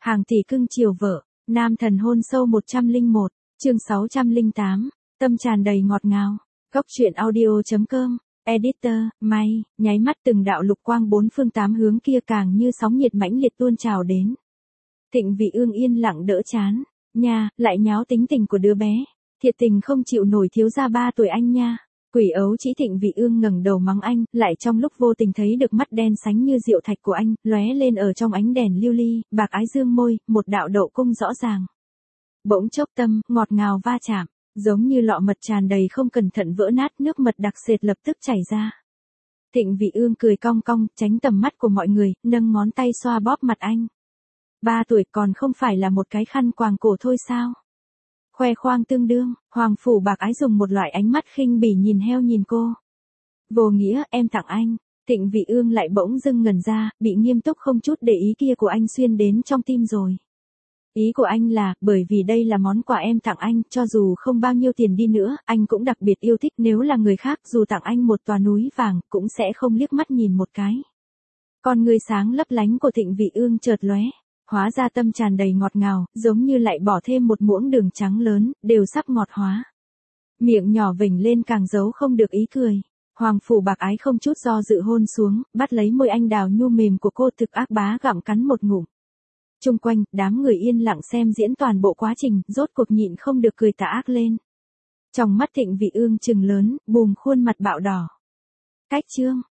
Hàng tỷ cưng chiều vợ, nam thần hôn sâu 101, chương 608, tâm tràn đầy ngọt ngào. Góc truyện audio.com, editor, may, nháy mắt từng đạo lục quang bốn phương tám hướng kia càng như sóng nhiệt mãnh liệt tuôn trào đến. Thịnh Vị Ương yên lặng đỡ chán, nha, lại nháo tính tình của đứa bé, thiệt tình không chịu nổi thiếu gia 3 tuổi anh nha. Quỷ ấu chỉ Thịnh Vị Ương ngẩng đầu mắng anh, lại trong lúc vô tình thấy được mắt đen sánh như diệu thạch của anh, lóe lên ở trong ánh đèn lưu ly, bạc ái dương môi, một đạo độ cung rõ ràng. Bỗng chốc tâm, ngọt ngào va chạm, giống như lọ mật tràn đầy không cẩn thận vỡ nát, nước mật đặc sệt lập tức chảy ra. Thịnh Vị Ương cười cong cong, tránh tầm mắt của mọi người, nâng ngón tay xoa bóp mặt anh. 3 tuổi còn không phải là một cái khăn quàng cổ thôi sao? Khoe khoang tương đương, Hoàng Phủ Bạc Ái dùng một loại ánh mắt khinh bỉ nhìn heo nhìn cô. Vô nghĩa, em tặng anh. Thịnh Vị Ương lại bỗng dưng ngẩn ra, bị nghiêm túc không chút để ý kia của anh xuyên đến trong tim rồi. Ý của anh là, bởi vì đây là món quà em tặng anh, cho dù không bao nhiêu tiền đi nữa, anh cũng đặc biệt yêu thích, nếu là người khác dù tặng anh một tòa núi vàng, cũng sẽ không liếc mắt nhìn một cái. Con người sáng lấp lánh của Thịnh Vị Ương chợt lóe. Hóa ra tâm tràn đầy ngọt ngào, giống như lại bỏ thêm một muỗng đường trắng lớn, đều sắp ngọt hóa. Miệng nhỏ vểnh lên càng giấu không được ý cười. Hoàng Phủ Bạc Ái không chút do dự hôn xuống, bắt lấy môi anh đào nhu mềm của cô, thực ác bá gặm cắn một ngụm. Chung quanh, đám người yên lặng xem diễn toàn bộ quá trình, rốt cuộc nhịn không được cười tà ác lên. Trong mắt Thịnh Vị Ương trừng lớn, bùm khuôn mặt bạo đỏ. Cách chương.